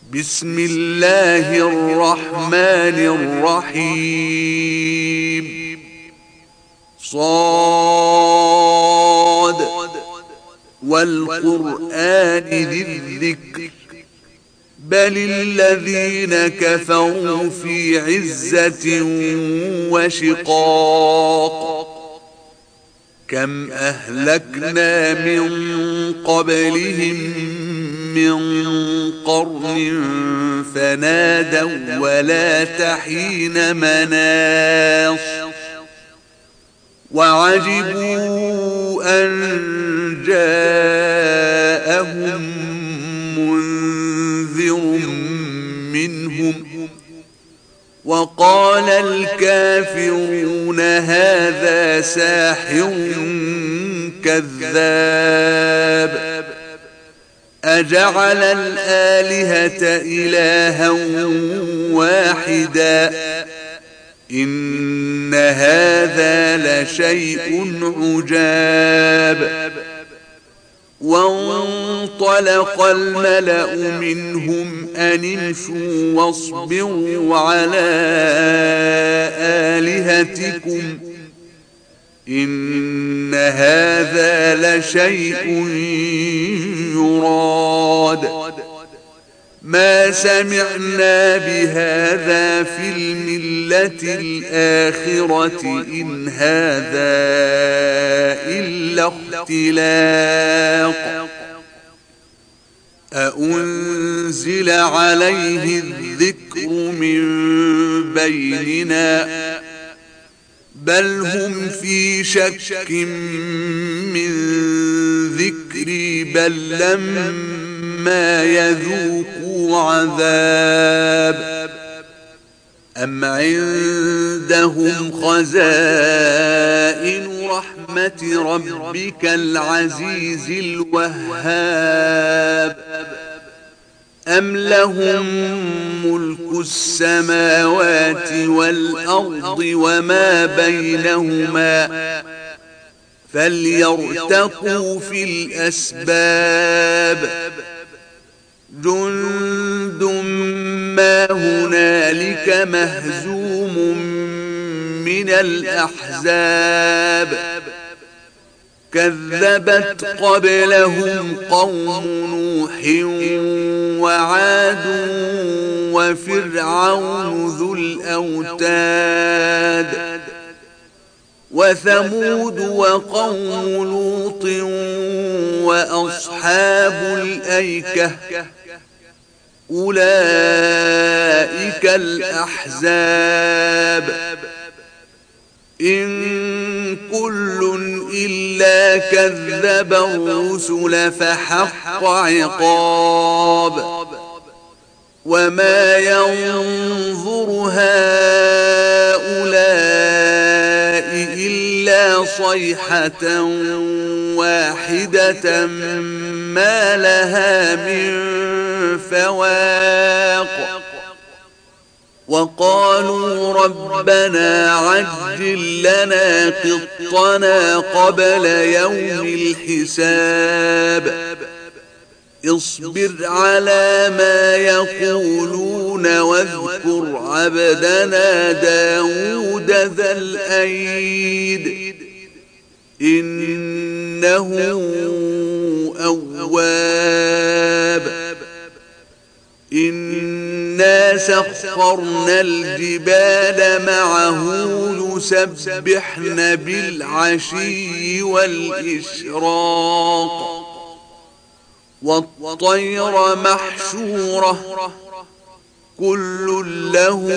بسم الله الرحمن الرحيم صاد والقرآن ذي الذكر بل الذين كفروا في عزة وشقاق كم أهلكنا من قبلهم من قرن فنادوا ولا تحين مناص وعجبوا أن جاءهم منذر منهم وقال الكافرون هذا ساحر كذاب أجعل الآلهة إلها واحدا إن هذا لشيء عجاب وانطلق الملأ منهم أن امشوا واصبروا على آلهتكم إن هذا لشيء يراد ما سمعنا بهذا في الملة الآخرة إن هذا إلا اختلاق أأنزل عليه الذكر من بيننا بل هم في شك من ذكري بل لما يذوقوا عذاب أم عندهم خزائن رحمة ربك العزيز الوهاب أم لهم ملك السماوات والأرض وما بينهما فليرتقوا في الأسباب جند ما هنالك مهزوم من الأحزاب كذبت قبلهم قوم نوح وعاد وفرعون ذو الأوتاد وثمود وقوم لوط وأصحاب الأيكة أولئك الأحزاب إن كل إلا كذب الرسل فحق عقاب وما ينظر هؤلاء إلا صيحة واحدة ما لها من فواق وقالوا ربنا عجل لنا قطنا قبل يوم الحساب اصبر على ما يقولون واذكر عبدنا داود ذا الأيد إنه أواب إنا سخرنا الجبال معه يسبحن بالعشي والإشراق والطير محشورة كل له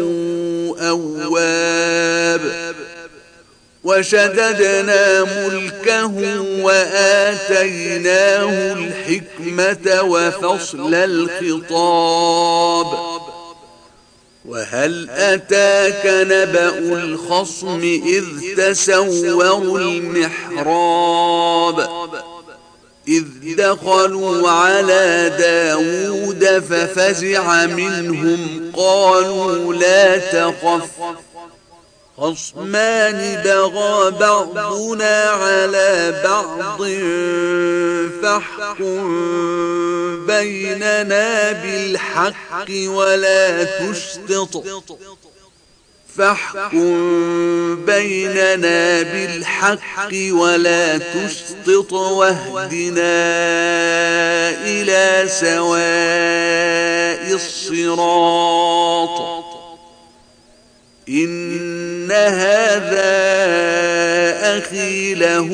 أواب وشددنا ملكه وآتيناه الحكمة وفصل الخطاب وهل أتاك نبأ الخصم إذ تسوروا المحراب إذ دخلوا على داود ففزع منهم قالوا لا تخف خصمان بغى بعضنا على بعض فاحكم بيننا بالحق ولا تشطط واهدنا إلى سواء الصراط إن هذا أخي له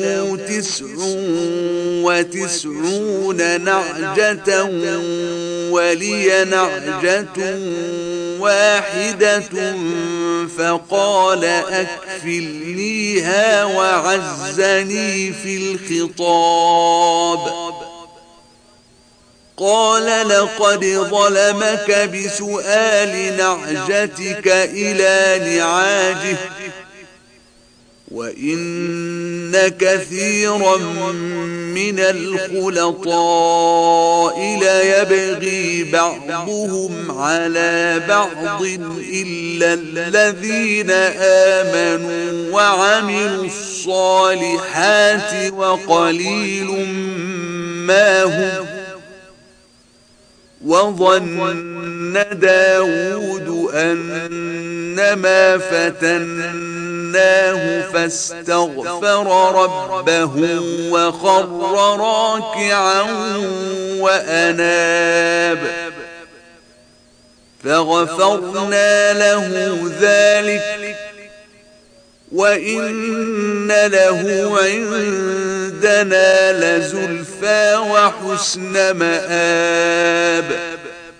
99 نعجة ولي نعجة واحدة فقال أكفلنيها وعزني في الخطاب قال لقد ظلمك بسؤال نعجتك إلى نعاجه وإن كثيرا من الخلطاء ليبغي بعضهم على بعض إلا الذين آمنوا وعملوا الصالحات وقليل ما هم وظن داود أنما فتناه فاستغفر ربه وخر راكعا وأناب فغفرنا له ذلك وإن له عندنا لزلفى وحسن مآب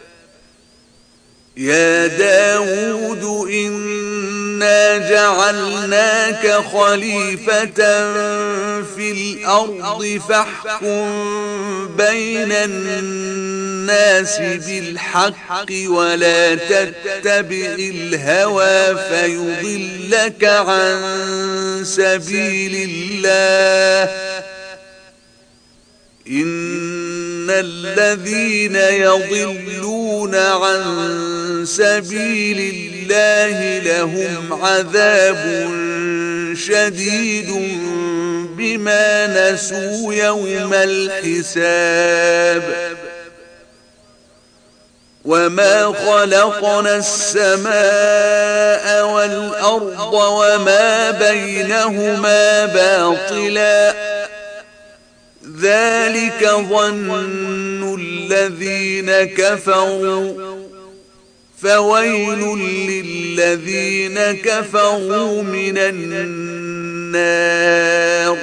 يا داود إنا جعلناك خليفة في الأرض فاحكم بين الناس بالحق ولا تتبع الهوى فيضلك عن سبيل الله إن الذين يضلون عن سبيل الله لهم عذاب شديد بما نسوا يوم الحساب وما خلقنا السماء والأرض وما بينهما باطلا ذلك ظن الذين كفروا فويل للذين كفروا من النار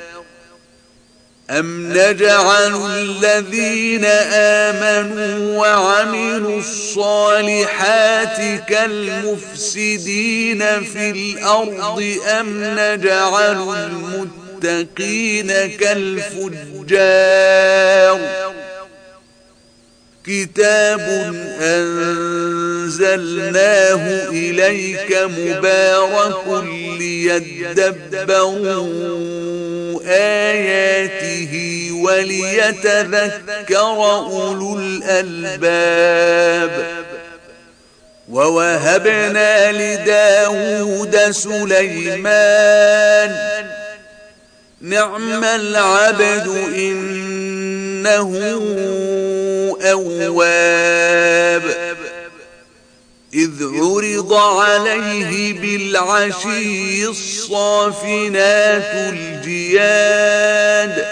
أم نجعل الذين آمنوا وعملوا الصالحات كالمفسدين في الأرض أم نجعل المتقين كالفجار كتاب أنزلناه إليك مبارك ليدبروا آياته وليتذكر أولو الألباب ووهبنا لداود سليمان نعم العبد إنه أواب إذ عرض عليه بالعشي الصافنات الجياد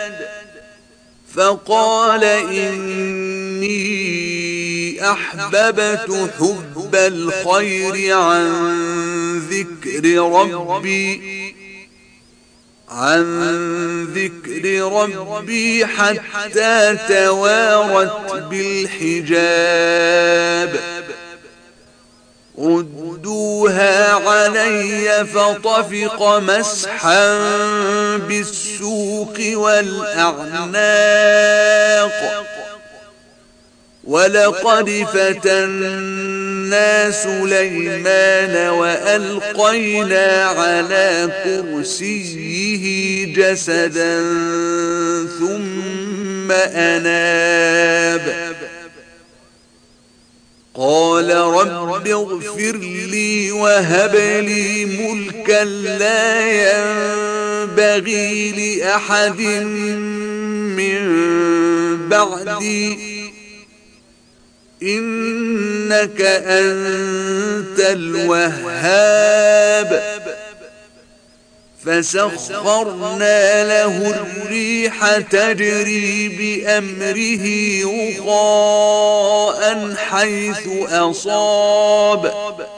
فقال إني أحببت حب الخير عن ذكر ربي حتى توارت بالحجاب ردوها علي فطفق مسحا بالسوق والأعناق ولقد فتنا سليمان وألقينا على كرسيه جسدا ثم أناب قال رب اغفر لي وهب لي ملكا لا ينبغي لأحد من بعدي إنك أنت الوهاب فسخرنا له الريح تجري بأمره رخاء حيث أصاب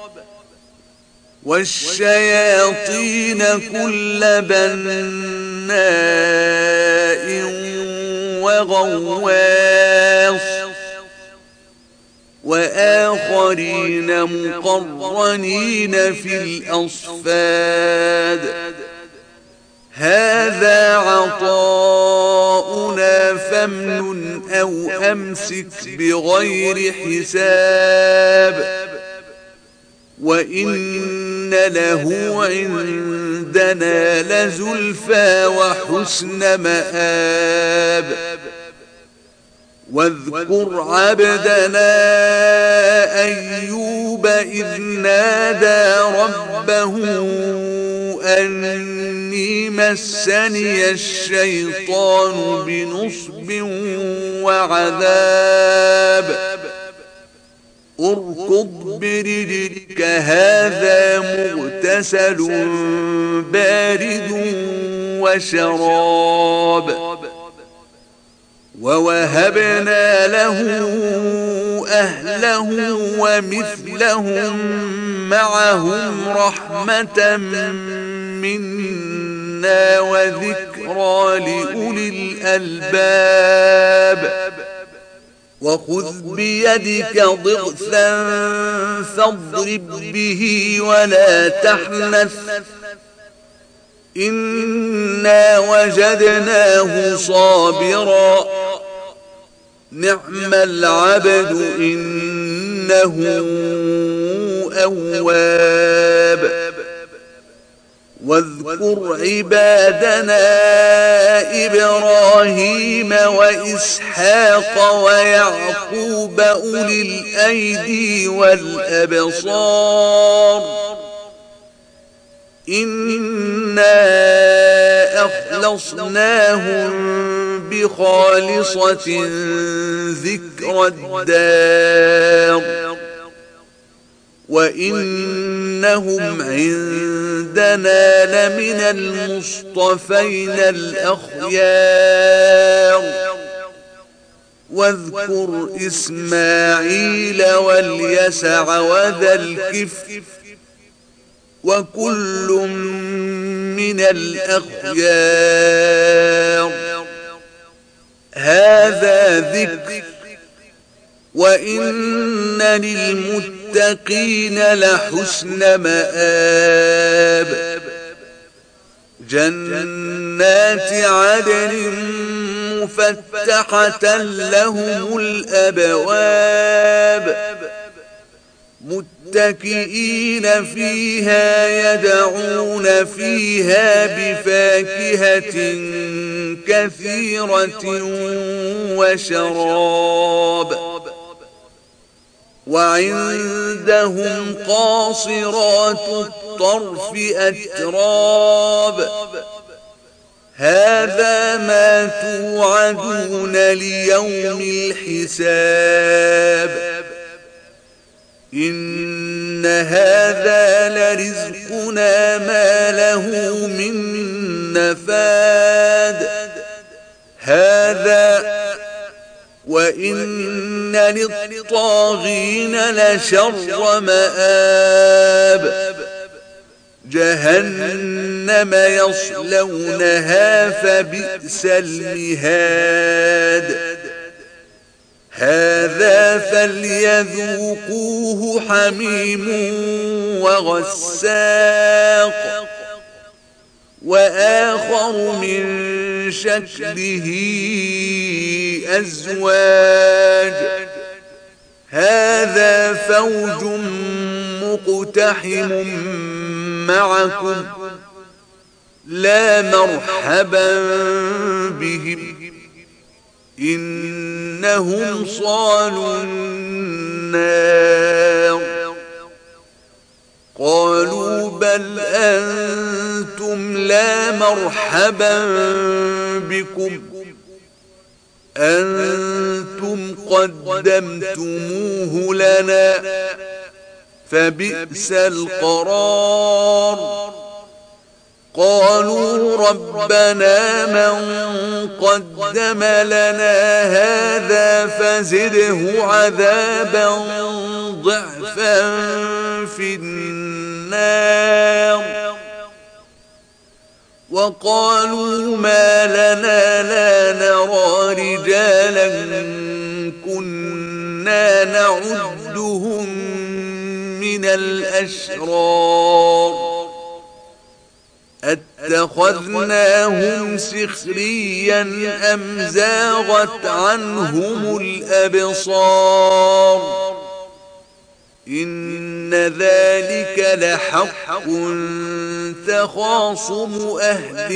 والشياطين كل بناء وغواص وآخرين مقرنين في الأصفاد هذا عطاؤنا فامنن أو أمسك بغير حساب وإن له عندنا لزلفى وحسن مآب واذكر عبدنا أيوب إذ نادى ربه أني مسني الشيطان بنصب وعذاب اركض برجلك هذا مغتسل بارد وشراب ووهبنا له أهله ومثلهم معهم رحمة منا وذكرى لأولي الألباب وخذ بيدك ضغثا فاضرب به ولا تحنث إنا وجدناه صابرا نعم العبد إنه أواب واذكر عبادنا إبراهيم وإسحاق ويعقوب أولي الأيدي والأبصار إنا أخلصناهم بخالصة ذكر الدار وإنهم عندنا لمن المصطفين الأخيار واذكر إسماعيل واليسع وذا الكفل وكل من الأخيار هذا ذكر وإن للمتقين لحسن مآب جنات عدن مفتحة لهم الأبواب متكئين فيها يدعون فيها بفاكهة كثيرة وشراب وعندهم قاصرات الطرف أتراب هذا ما توعدون ليوم الحساب إن هذا لرزقنا ما له من نفاد هذا وإن للطاغين لشر مآب جهنم يصلونها فبئس المهاد هذا فليذوقوه حميم وغساق وآخر من شكله أزواج هذا فوج مقتحم معكم لا مرحبا بهم إنهم صالوا النار قالوا بل أنتم لا مرحبا بكم قدمتموه لنا فبئس القرار. قالوا ربنا من قدم لنا هذا فزده عذابا ضعفا في النار. وقالوا ما لنا لا نرى رجالا كنا نعدهم من الأشرار أتخذناهم سخريا أم زاغت عنهم الأبصار إن ذلك لحق تخاصم أهل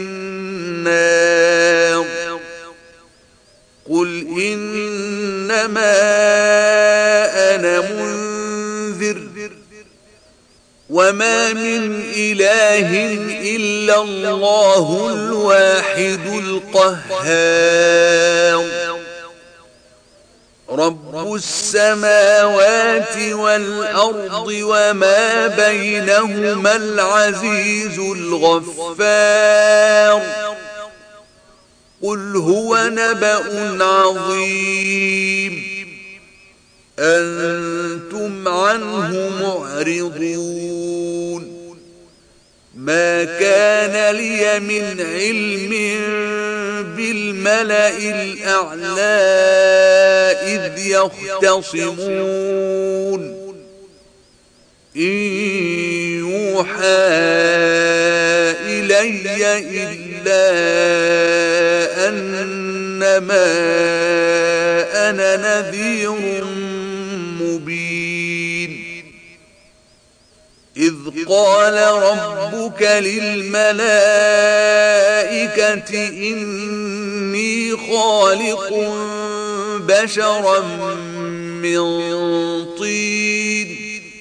النار. قل إنما أنا منذر وما من إله إلا الله الواحد القهار. رب السماوات والأرض وما بينهما العزيز الغفار. قل هو نبأ عظيم أنتم عنه معرضون. ما كان لي من علم بالملأ الأعلى إذ يختصمون إن يوحى إلي إلا أنما أنا نذير مبين. إذ قال ربك للملائكة إني خالق بشرا من طين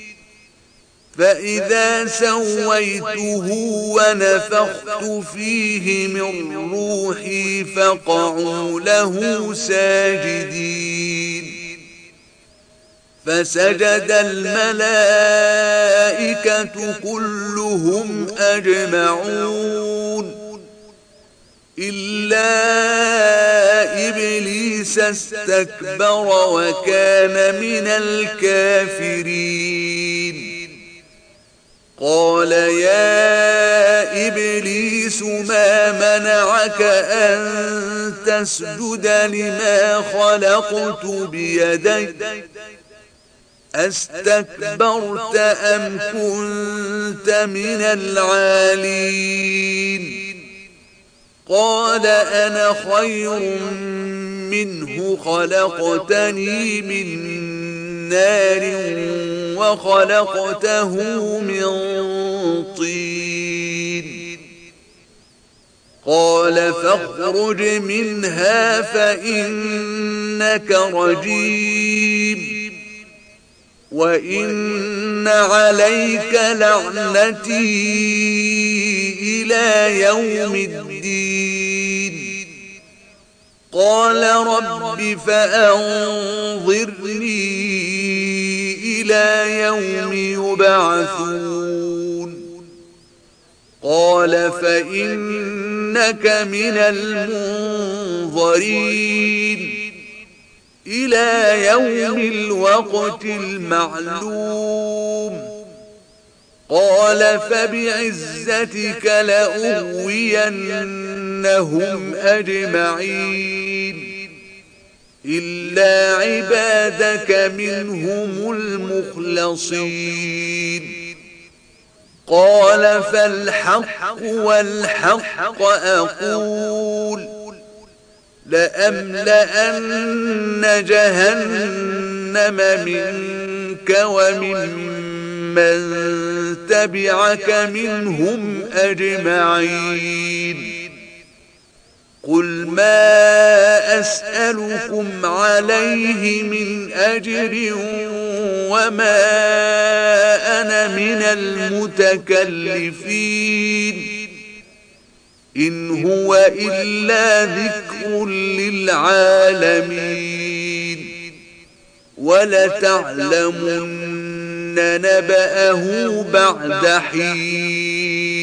فإذا سويته ونفخت فيه من روحي فقعوا له ساجدين. فسجد الملائكة كلهم أجمعون إلا إبليس استكبر وكان من الكافرين. قال يا إبليس ما منعك أن تسجد لما خلقت بيدي أستكبرت أم كنت من العالين؟ قال أنا خير منه خلقتني من نار وخلقته من طين. قال فاخرج منها فإنك رجيم وإن عليك لعنتي إلى يوم الدين. قال رب فأنظرني إلى يوم يبعثون. قال فإنك من المنظرين إلى يوم الوقت المعلوم. قال فبعزتك لأغوينهم أجمعين إلا عبادك منهم المخلصين. قال فالحق والحق أقول لأملأن جهنم منك وممن تبعك منهم أجمعين. قل ما أسألكم عليه من أجر وما أنا من المتكلفين إن هو إلا ذكر للعالمين. ولتعلمن نبأه بعد حين.